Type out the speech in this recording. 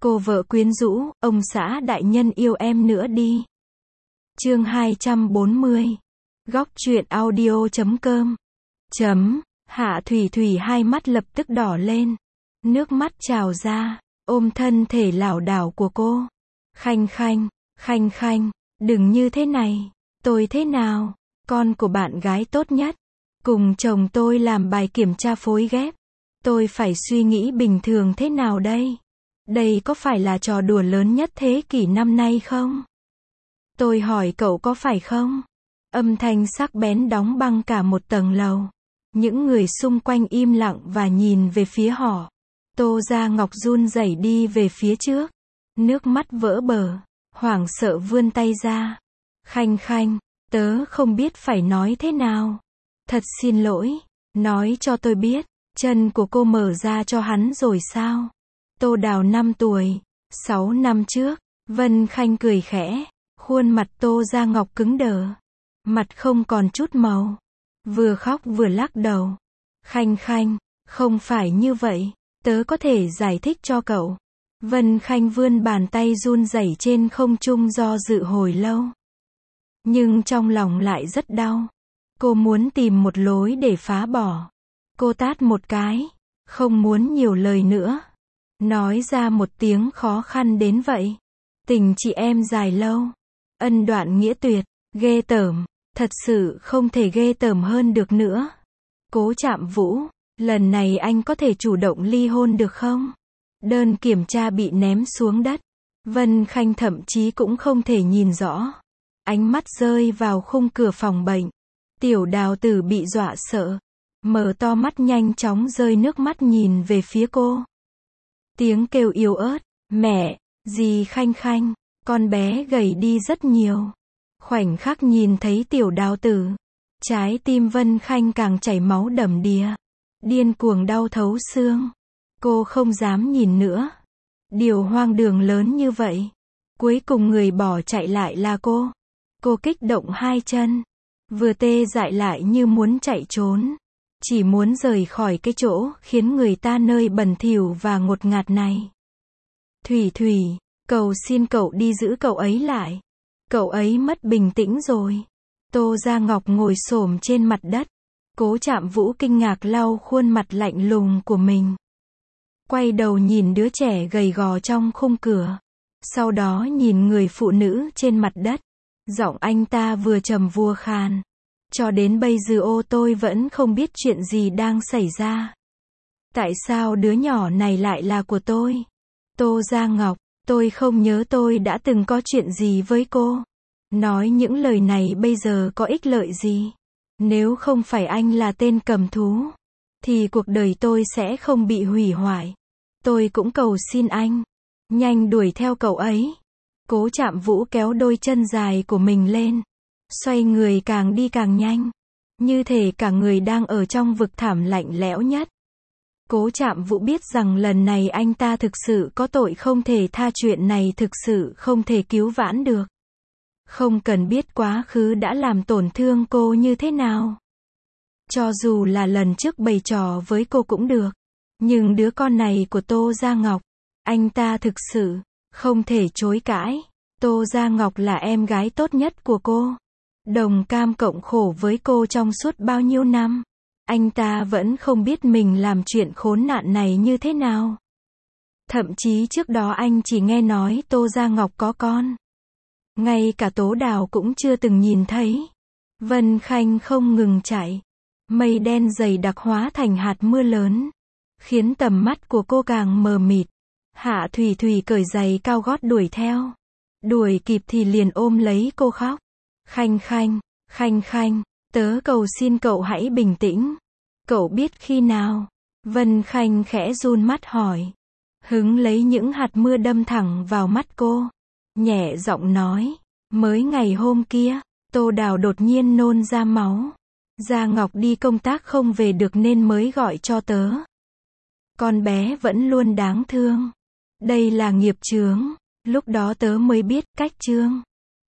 Cô vợ quyến rũ, ông xã đại nhân yêu em nữa đi. Chương 240. Góc truyện audio.com. Hạ Thủy Thủy hai mắt lập tức đỏ lên. Nước mắt trào ra, ôm thân thể lảo đảo của cô. Khanh Khanh, đừng như thế này. Tôi thế nào? Con của bạn gái tốt nhất. Cùng chồng tôi làm bài kiểm tra phối ghép. Tôi phải suy nghĩ bình thường thế nào đây? Đây có phải là trò đùa lớn nhất thế kỷ năm nay không? Tôi hỏi cậu có phải không? Âm thanh sắc bén đóng băng cả một tầng lầu. Những người xung quanh im lặng và nhìn về phía họ. Tô Gia Ngọc run rẩy đi về phía trước. Nước mắt vỡ bờ, hoảng sợ vươn tay ra. Khanh, tớ không biết phải nói thế nào. Thật xin lỗi, nói cho tôi biết, chân của cô mở ra cho hắn rồi sao? Tô Đào 5 tuổi, 6 năm trước, Vân Khanh cười khẽ, khuôn mặt Tô Gia Ngọc cứng đờ, mặt không còn chút màu, vừa khóc vừa lắc đầu. Khanh, không phải như vậy, tớ có thể giải thích cho cậu. Vân Khanh vươn bàn tay run rẩy trên không trung do dự hồi lâu. Nhưng trong lòng lại rất đau. Cô muốn tìm một lối để phá bỏ. Cô tát một cái, không muốn nhiều lời nữa. Nói ra một tiếng khó khăn đến vậy. Tình chị em dài lâu. Ân đoạn nghĩa tuyệt, ghê tởm, thật sự không thể ghê tởm hơn được nữa. Cố Trạm Vũ, lần này anh có thể chủ động ly hôn được không? Đơn kiểm tra bị ném xuống đất. Vân Khanh thậm chí cũng không thể nhìn rõ. Ánh mắt rơi vào khung cửa phòng bệnh. Tiểu Đào Tử bị dọa sợ. Mở to mắt nhanh chóng rơi nước mắt nhìn về phía cô. Tiếng kêu yếu ớt. Mẹ, dì Khanh, con bé gầy đi rất nhiều. Khoảnh khắc nhìn thấy Tiểu Đào Tử. Trái tim Vân Khanh càng chảy máu đầm đìa. Điên cuồng đau thấu xương. Cô không dám nhìn nữa. Điều hoang đường lớn như vậy. Cuối cùng người bỏ chạy lại là cô. Cô kích động hai chân. Vừa tê dại lại như muốn chạy trốn. Chỉ muốn rời khỏi cái chỗ khiến người ta nơi bẩn thỉu và ngột ngạt này. Thủy, cầu xin cậu đi giữ cậu ấy lại. Cậu ấy mất bình tĩnh rồi. Tô Gia Ngọc ngồi xổm trên mặt đất. Cố Trạm Vũ kinh ngạc lau khuôn mặt lạnh lùng của mình. Quay đầu nhìn đứa trẻ gầy gò trong khung cửa. Sau đó nhìn người phụ nữ trên mặt đất. Giọng anh ta vừa trầm vừa khàn. Cho đến bây giờ tôi vẫn không biết chuyện gì đang xảy ra. Tại sao đứa nhỏ này lại là của tôi? Tô Gia Ngọc, tôi không nhớ tôi đã từng có chuyện gì với cô. Nói những lời này bây giờ có ích lợi gì? Nếu không phải anh là tên cầm thú, thì cuộc đời tôi sẽ không bị hủy hoại. Tôi cũng cầu xin anh, nhanh đuổi theo cậu ấy. Cố Trạm Vũ kéo đôi chân dài của mình lên. Xoay người càng đi càng nhanh. Như thể cả người đang ở trong vực thẳm lạnh lẽo nhất. Cố Trạm Vũ biết rằng lần này anh ta thực sự có tội không thể tha, chuyện này thực sự không thể cứu vãn được. Không cần biết quá khứ đã làm tổn thương cô như thế nào. Cho dù là lần trước bày trò với cô cũng được. Nhưng đứa con này của Tô Gia Ngọc, anh ta thực sự không thể chối cãi. Tô Gia Ngọc là em gái tốt nhất của cô. Đồng cam cộng khổ với cô trong suốt bao nhiêu năm. Anh ta vẫn không biết mình làm chuyện khốn nạn này như thế nào. Thậm chí trước đó anh chỉ nghe nói Tô Gia Ngọc có con. Ngay cả Tố Đào cũng chưa từng nhìn thấy. Vân Khanh không ngừng chạy. Mây đen dày đặc hóa thành hạt mưa lớn. Khiến tầm mắt của cô càng mờ mịt. Hạ Thủy Thủy cởi giày cao gót đuổi theo. Đuổi kịp thì liền ôm lấy cô khóc. Khanh, tớ cầu xin cậu hãy bình tĩnh. Cậu biết khi nào? Vân Khanh khẽ run mắt hỏi. Hứng lấy những hạt mưa đâm thẳng vào mắt cô. Nhẹ giọng nói. Mới ngày hôm kia, Tô Đào đột nhiên nôn ra máu. Gia Ngọc đi công tác không về được nên mới gọi cho tớ. Con bé vẫn luôn đáng thương. Đây là nghiệp chướng. Lúc đó tớ mới biết cách chướng.